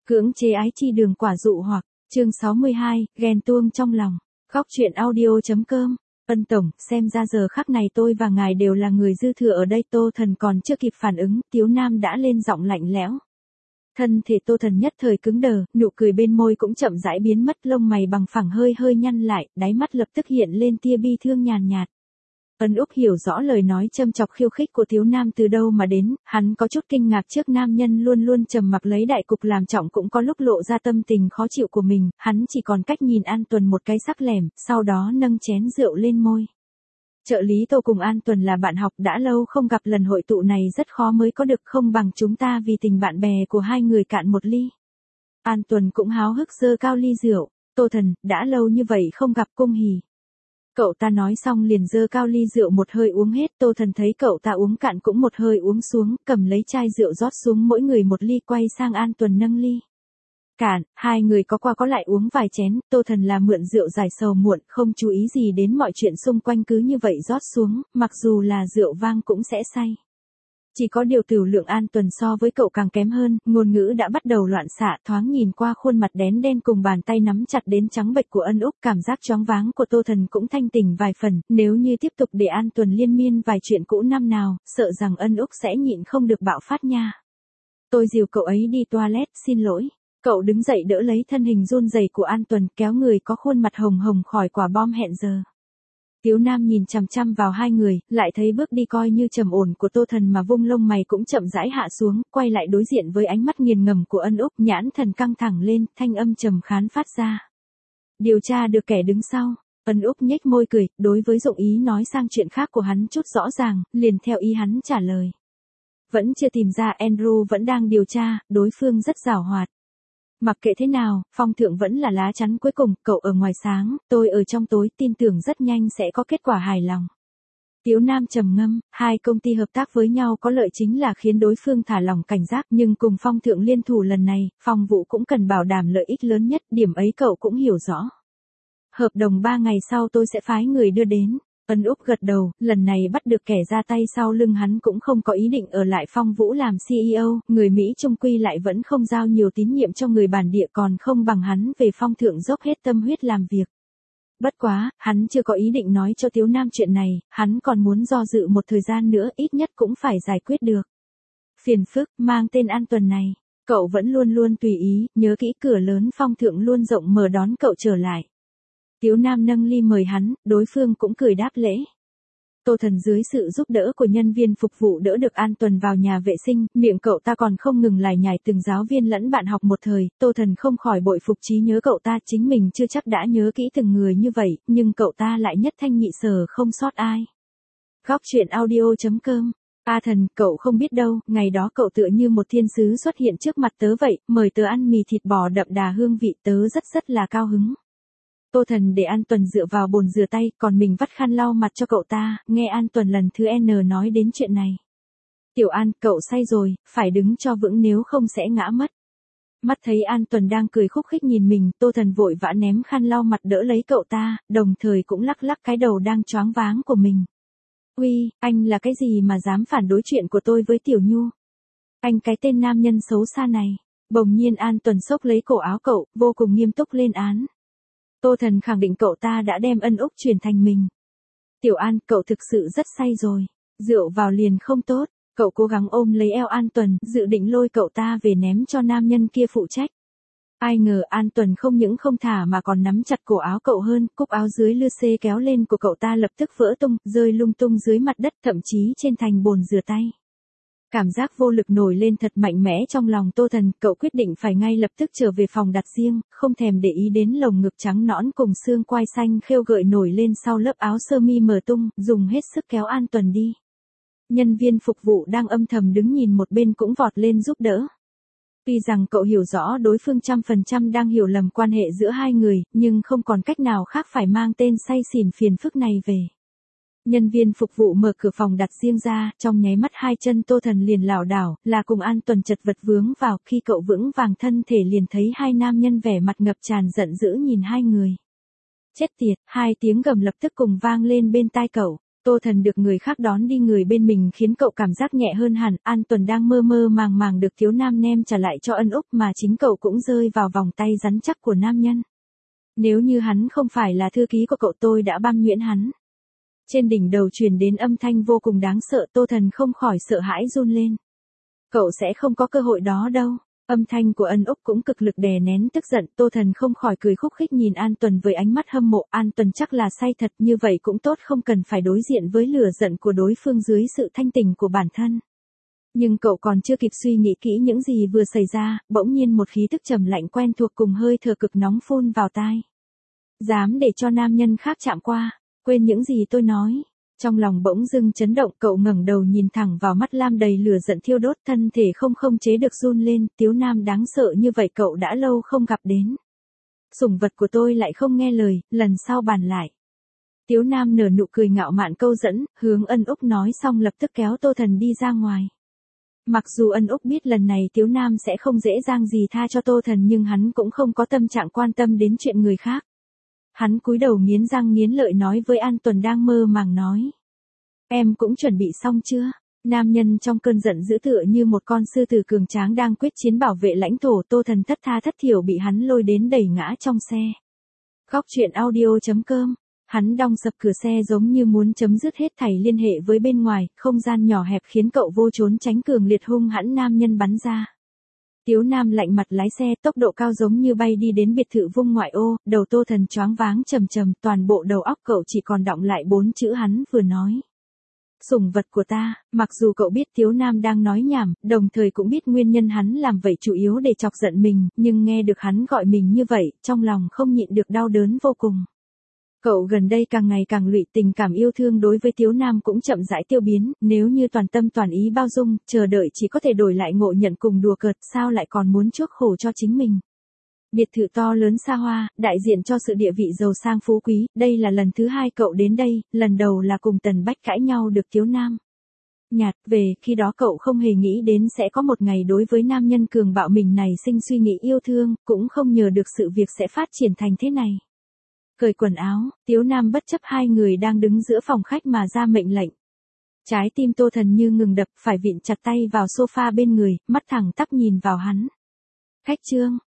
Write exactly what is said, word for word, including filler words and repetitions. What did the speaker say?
Cưỡng chế ái chi đường quả dụ hoặc, chương sáu mươi hai, ghen tuông trong lòng. Góc truyện audio.com. Ân tổng, xem ra giờ khắc này tôi và ngài đều là người dư thừa ở đây. Tô Thần còn chưa kịp phản ứng, Tiếu Nam đã lên giọng lạnh lẽo. Thân thể Tô Thần nhất thời cứng đờ, nụ cười bên môi cũng chậm rãi biến mất, lông mày bằng phẳng hơi hơi nhăn lại, đáy mắt lập tức hiện lên tia bi thương nhàn nhạt. Ân Úc hiểu rõ lời nói châm chọc khiêu khích của Tiếu Nam từ đâu mà đến, hắn có chút kinh ngạc trước nam nhân luôn luôn trầm mặc lấy đại cục làm trọng cũng có lúc lộ ra tâm tình khó chịu của mình, hắn chỉ còn cách nhìn An Tuần một cái sắc lẻm, sau đó nâng chén rượu lên môi. Trợ lý Tô cùng An Tuần là bạn học đã lâu không gặp, lần hội tụ này rất khó mới có được, không bằng chúng ta vì tình bạn bè của hai người cạn một ly. An Tuần cũng háo hức giơ cao ly rượu. Tô Thần, đã lâu như vậy không gặp, cung hỉ. Cậu ta nói xong liền giơ cao ly rượu một hơi uống hết. Tô Thần thấy cậu ta uống cạn cũng một hơi uống xuống, cầm lấy chai rượu rót xuống mỗi người một ly, quay sang An Tuần nâng ly. Cạn, hai người có qua có lại uống vài chén. Tô Thần là mượn rượu giải sầu muộn, không chú ý gì đến mọi chuyện xung quanh, cứ như vậy rót xuống, mặc dù là rượu vang cũng sẽ say. Chỉ có điều tửu lượng An Tuần so với cậu càng kém hơn, ngôn ngữ đã bắt đầu loạn xạ, thoáng nhìn qua khuôn mặt đén đen cùng bàn tay nắm chặt đến trắng bệch của Ân Úc, cảm giác choáng váng của Tô Thần cũng thanh tỉnh vài phần, nếu như tiếp tục để An Tuần liên miên vài chuyện cũ năm nào, sợ rằng Ân Úc sẽ nhịn không được bạo phát nha. Tôi dìu cậu ấy đi toilet, xin lỗi. Cậu đứng dậy đỡ lấy thân hình run rẩy của An Tuần, kéo người có khuôn mặt hồng hồng khỏi quả bom hẹn giờ. Tiếu Nam nhìn chằm chằm vào hai người, lại thấy bước đi coi như trầm ổn của Tô Thần mà vung lông mày cũng chậm rãi hạ xuống, quay lại đối diện với ánh mắt nghiền ngẫm của Ân Úc, nhãn thần căng thẳng lên, thanh âm trầm khán phát ra. Điều tra được kẻ đứng sau. Ân Úc nhếch môi cười, đối với dụng ý nói sang chuyện khác của hắn chút rõ ràng, liền theo ý hắn trả lời. Vẫn chưa tìm ra, Andrew vẫn đang điều tra, đối phương rất giàu hoạt. Mặc kệ thế nào, Phong Thượng vẫn là lá chắn cuối cùng, cậu ở ngoài sáng, tôi ở trong tối, tin tưởng rất nhanh sẽ có kết quả hài lòng. Tiếu Nam trầm ngâm, hai công ty hợp tác với nhau có lợi chính là khiến đối phương thả lỏng cảnh giác, nhưng cùng Phong Thượng liên thủ lần này, Phong Vũ cũng cần bảo đảm lợi ích lớn nhất, điểm ấy cậu cũng hiểu rõ. Hợp đồng ba ngày sau tôi sẽ phái người đưa đến. Ân Úc gật đầu, lần này bắt được kẻ ra tay sau lưng hắn cũng không có ý định ở lại Phong Vũ làm xê e ô, người Mỹ trung quy lại vẫn không giao nhiều tín nhiệm cho người bản địa, còn không bằng hắn về Phong Thượng dốc hết tâm huyết làm việc. Bất quá, hắn chưa có ý định nói cho Tiếu Nam chuyện này, hắn còn muốn do dự một thời gian nữa, ít nhất cũng phải giải quyết được. Phiền phức, mang tên An Tuần này, cậu vẫn luôn luôn tùy ý, nhớ kỹ cửa lớn Phong Thượng luôn rộng mở đón cậu trở lại. Tiếu Nam nâng ly mời hắn, đối phương cũng cười đáp lễ. Tô Thần dưới sự giúp đỡ của nhân viên phục vụ đỡ được An Tuần vào nhà vệ sinh, miệng cậu ta còn không ngừng lải nhải từng giáo viên lẫn bạn học một thời, Tô Thần không khỏi bội phục trí nhớ cậu ta, chính mình chưa chắc đã nhớ kỹ từng người như vậy, nhưng cậu ta lại nhất thanh nhị sở không sót ai. Góc truyện audio.com. A Thần, cậu không biết đâu, ngày đó cậu tựa như một thiên sứ xuất hiện trước mặt tớ vậy, mời tớ ăn mì thịt bò đậm đà hương vị, tớ rất rất là cao hứng. Tô Thần để An Tuần dựa vào bồn rửa tay, còn mình vắt khăn lau mặt cho cậu ta, nghe An Tuần lần thứ N nói đến chuyện này. Tiểu An, cậu say rồi, phải đứng cho vững nếu không sẽ ngã mất. Mắt thấy An Tuần đang cười khúc khích nhìn mình, Tô Thần vội vã ném khăn lau mặt đỡ lấy cậu ta, đồng thời cũng lắc lắc cái đầu đang choáng váng của mình. Uy, anh là cái gì mà dám phản đối chuyện của tôi với Tiểu Nhu? Anh cái tên nam nhân xấu xa này. Bỗng nhiên An Tuần xốc lấy cổ áo cậu, vô cùng nghiêm túc lên án. Tô Thần khẳng định cậu ta đã đem Ân Úc chuyển thành mình. Tiểu An, cậu thực sự rất say rồi. Rượu vào liền không tốt. Cậu cố gắng ôm lấy eo An Tuần, dự định lôi cậu ta về ném cho nam nhân kia phụ trách. Ai ngờ An Tuần không những không thả mà còn nắm chặt cổ áo cậu hơn, cúc áo dưới lưa xê kéo lên của cậu ta lập tức vỡ tung, rơi lung tung dưới mặt đất, thậm chí trên thành bồn rửa tay. Cảm giác vô lực nổi lên thật mạnh mẽ trong lòng Tô Thần, cậu quyết định phải ngay lập tức trở về phòng đặt riêng, không thèm để ý đến lồng ngực trắng nõn cùng xương quai xanh khêu gợi nổi lên sau lớp áo sơ mi mờ tung, dùng hết sức kéo An Tuần đi. Nhân viên phục vụ đang âm thầm đứng nhìn một bên cũng vọt lên giúp đỡ. Tuy rằng cậu hiểu rõ đối phương trăm phần trăm đang hiểu lầm quan hệ giữa hai người, nhưng không còn cách nào khác phải mang tên say xỉn phiền phức này về. Nhân viên phục vụ mở cửa phòng đặt riêng ra, trong nháy mắt hai chân Tô Thần liền lảo đảo, là cùng An Tuần chật vật vướng vào, khi cậu vững vàng thân thể liền thấy hai nam nhân vẻ mặt ngập tràn giận dữ nhìn hai người. Chết tiệt, hai tiếng gầm lập tức cùng vang lên bên tai cậu. Tô Thần được người khác đón đi người bên mình khiến cậu cảm giác nhẹ hơn hẳn. An Tuần đang mơ mơ màng màng được Tiếu Nam nem trả lại cho Ân Úc mà chính cậu cũng rơi vào vòng tay rắn chắc của nam nhân. Nếu như hắn không phải là thư ký của cậu tôi đã băm nhuyễn hắn. Trên đỉnh đầu truyền đến âm thanh vô cùng đáng sợ, Tô Thần không khỏi sợ hãi run lên. Cậu sẽ không có cơ hội đó đâu. Âm thanh của Ân Úc cũng cực lực đè nén tức giận, Tô Thần không khỏi cười khúc khích nhìn An Tuần với ánh mắt hâm mộ. An Tuần chắc là say thật, như vậy cũng tốt, không cần phải đối diện với lửa giận của đối phương dưới sự thanh tình của bản thân. Nhưng cậu còn chưa kịp suy nghĩ kỹ những gì vừa xảy ra, bỗng nhiên một khí tức trầm lạnh quen thuộc cùng hơi thở cực nóng phun vào tai. Dám để cho nam nhân khác chạm qua, quên những gì tôi nói. Trong lòng bỗng dưng chấn động, cậu ngẩng đầu nhìn thẳng vào mắt lam đầy lửa giận thiêu đốt, thân thể không không chế được run lên. Tiếu Nam đáng sợ như vậy cậu đã lâu không gặp đến. Sủng vật của tôi lại không nghe lời, lần sau bàn lại. Tiếu Nam nở nụ cười ngạo mạn câu dẫn, hướng Ân Úc nói xong lập tức kéo Tô Thần đi ra ngoài. Mặc dù Ân Úc biết lần này Tiếu Nam sẽ không dễ dàng gì tha cho Tô Thần, nhưng hắn cũng không có tâm trạng quan tâm đến chuyện người khác. Hắn cúi đầu nghiến răng nghiến lợi nói với An Tuần đang mơ màng nói. Em cũng chuẩn bị xong chưa? Nam nhân trong cơn giận dữ tựa như một con sư tử cường tráng đang quyết chiến bảo vệ lãnh thổ. Tô Thần thất tha thất thiểu bị hắn lôi đến đẩy ngã trong xe. Góc truyện audio chấm com. Hắn đong sập cửa xe giống như muốn chấm dứt hết thảy liên hệ với bên ngoài, không gian nhỏ hẹp khiến cậu vô trốn tránh cường liệt hung hãn nam nhân bắn ra. Tiếu Nam lạnh mặt lái xe tốc độ cao giống như bay đi đến biệt thự vùng ngoại ô, đầu Tô Thần choáng váng trầm trầm, toàn bộ đầu óc cậu chỉ còn đọng lại bốn chữ hắn vừa nói. Sủng vật của ta. Mặc dù cậu biết Tiếu Nam đang nói nhảm, đồng thời cũng biết nguyên nhân hắn làm vậy chủ yếu để chọc giận mình, nhưng nghe được hắn gọi mình như vậy, trong lòng không nhịn được đau đớn vô cùng. Cậu gần đây càng ngày càng lụy, tình cảm yêu thương đối với Tiếu Nam cũng chậm rãi tiêu biến, nếu như toàn tâm toàn ý bao dung, chờ đợi chỉ có thể đổi lại ngộ nhận cùng đùa cợt, sao lại còn muốn chuốc khổ cho chính mình. Biệt thự to lớn xa hoa, đại diện cho sự địa vị giàu sang phú quý, đây là lần thứ hai cậu đến đây, lần đầu là cùng Tần Bách cãi nhau được Tiếu Nam nhạt về, khi đó cậu không hề nghĩ đến sẽ có một ngày đối với nam nhân cường bạo mình này sinh suy nghĩ yêu thương, cũng không nhờ được sự việc sẽ phát triển thành thế này. Cởi quần áo, Tiếu Nam bất chấp hai người đang đứng giữa phòng khách mà ra mệnh lệnh. Trái tim Tô Thần như ngừng đập, phải vịn chặt tay vào sofa bên người, mắt thẳng tắp nhìn vào hắn. Khách trương,